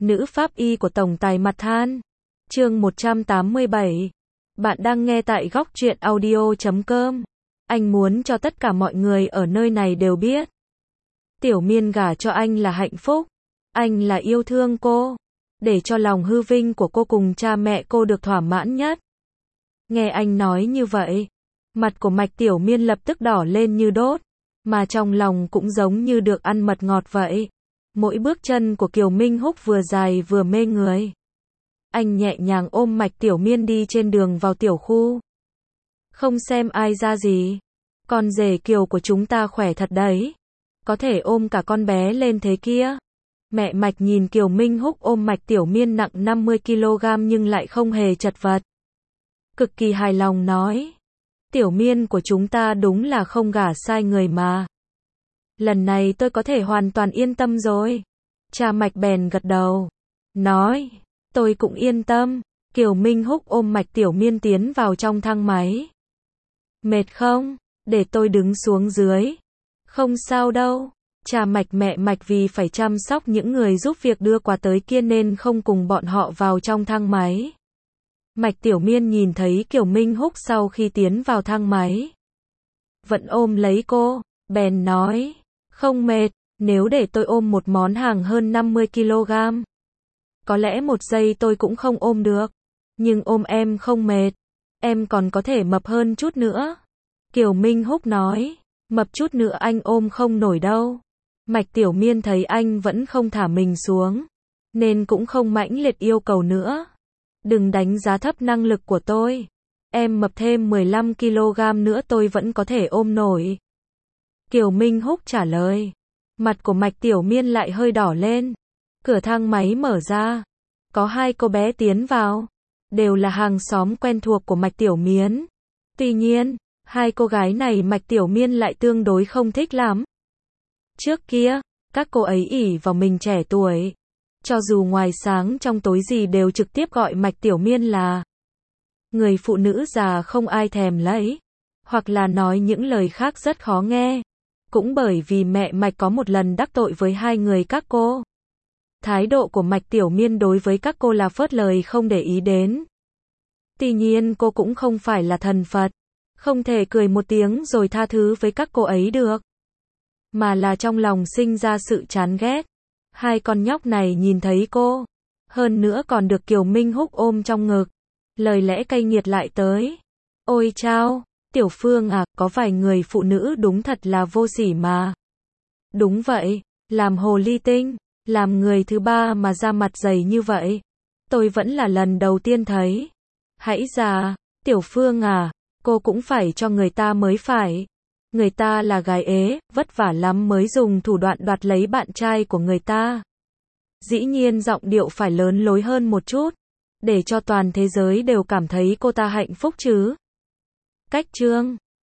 Nữ pháp y của tổng tài mặt than. Chương 187. Bạn đang nghe tại góc truyện audio.com. Anh muốn cho tất cả mọi người ở nơi này đều biết. Tiểu Miên gả cho anh là hạnh phúc. Anh là yêu thương cô. Để cho lòng hư vinh của cô cùng cha mẹ cô được thỏa mãn nhất. Nghe anh nói như vậy, mặt của Mạch Tiểu Miên lập tức đỏ lên như đốt, mà trong lòng cũng giống như được ăn mật ngọt vậy. Mỗi bước chân của Kiều Minh Húc vừa dài vừa mê người. Anh nhẹ nhàng ôm Mạch Tiểu Miên đi trên đường vào tiểu khu. Không xem ai ra gì. Con rể Kiều của chúng ta khỏe thật đấy. Có thể ôm cả con bé lên thế kia. Mẹ Mạch nhìn Kiều Minh Húc ôm Mạch Tiểu Miên nặng 50 kg nhưng lại không hề chật vật. Cực kỳ hài lòng nói. Tiểu Miên của chúng ta đúng là không gả sai người mà. Lần này tôi có thể hoàn toàn yên tâm rồi. Cha Mạch bèn gật đầu. Nói, tôi cũng yên tâm. Kiều Minh Húc ôm Mạch Tiểu Miên tiến vào trong thang máy. Mệt không? Để tôi đứng xuống dưới. Không sao đâu. Cha Mạch mẹ Mạch vì phải chăm sóc những người giúp việc đưa quà tới kia nên không cùng bọn họ vào trong thang máy. Mạch Tiểu Miên nhìn thấy Kiều Minh Húc sau khi tiến vào thang máy. Vẫn ôm lấy cô, bèn nói, không mệt, nếu để tôi ôm một món hàng hơn 50 kg. Có lẽ một giây tôi cũng không ôm được. Nhưng ôm em không mệt. Em còn có thể mập hơn chút nữa. Kiều Minh Húc nói, mập chút nữa anh ôm không nổi đâu. Mạch Tiểu Miên thấy anh vẫn không thả mình xuống, nên cũng không mãnh liệt yêu cầu nữa. Đừng đánh giá thấp năng lực của tôi. Em mập thêm 15 kg nữa tôi vẫn có thể ôm nổi. Kiều Minh Húc trả lời. Mặt của Mạch Tiểu Miên lại hơi đỏ lên. Cửa thang máy mở ra. Có hai cô bé tiến vào. Đều là hàng xóm quen thuộc của Mạch Tiểu Miên. Tuy nhiên, hai cô gái này Mạch Tiểu Miên lại tương đối không thích lắm. Trước kia, các cô ấy ỷ vào mình trẻ tuổi. Cho dù ngoài sáng trong tối gì đều trực tiếp gọi Mạch Tiểu Miên là người phụ nữ già không ai thèm lấy. Hoặc là nói những lời khác rất khó nghe. Cũng bởi vì mẹ Mạch có một lần đắc tội với hai người các cô. Thái độ của Mạch Tiểu Miên đối với các cô là phớt lời không để ý đến. Tuy nhiên cô cũng không phải là thần Phật. Không thể cười một tiếng rồi tha thứ với các cô ấy được. Mà là trong lòng sinh ra sự chán ghét. Hai con nhóc này nhìn thấy cô. Hơn nữa còn được Kiều Minh Húc ôm trong ngực. Lời lẽ cay nghiệt lại tới. Ôi chao, Tiểu Phương à, có vài người phụ nữ đúng thật là vô sỉ mà. Đúng vậy, làm hồ ly tinh, làm người thứ ba mà ra mặt dày như vậy. Tôi vẫn là lần đầu tiên thấy. Hãy ra, Tiểu Phương à, cô cũng phải cho người ta mới phải. Người ta là gái ế, vất vả lắm mới dùng thủ đoạn đoạt lấy bạn trai của người ta. Dĩ nhiên giọng điệu phải lớn lối hơn một chút, để cho toàn thế giới đều cảm thấy cô ta hạnh phúc chứ. Cách chương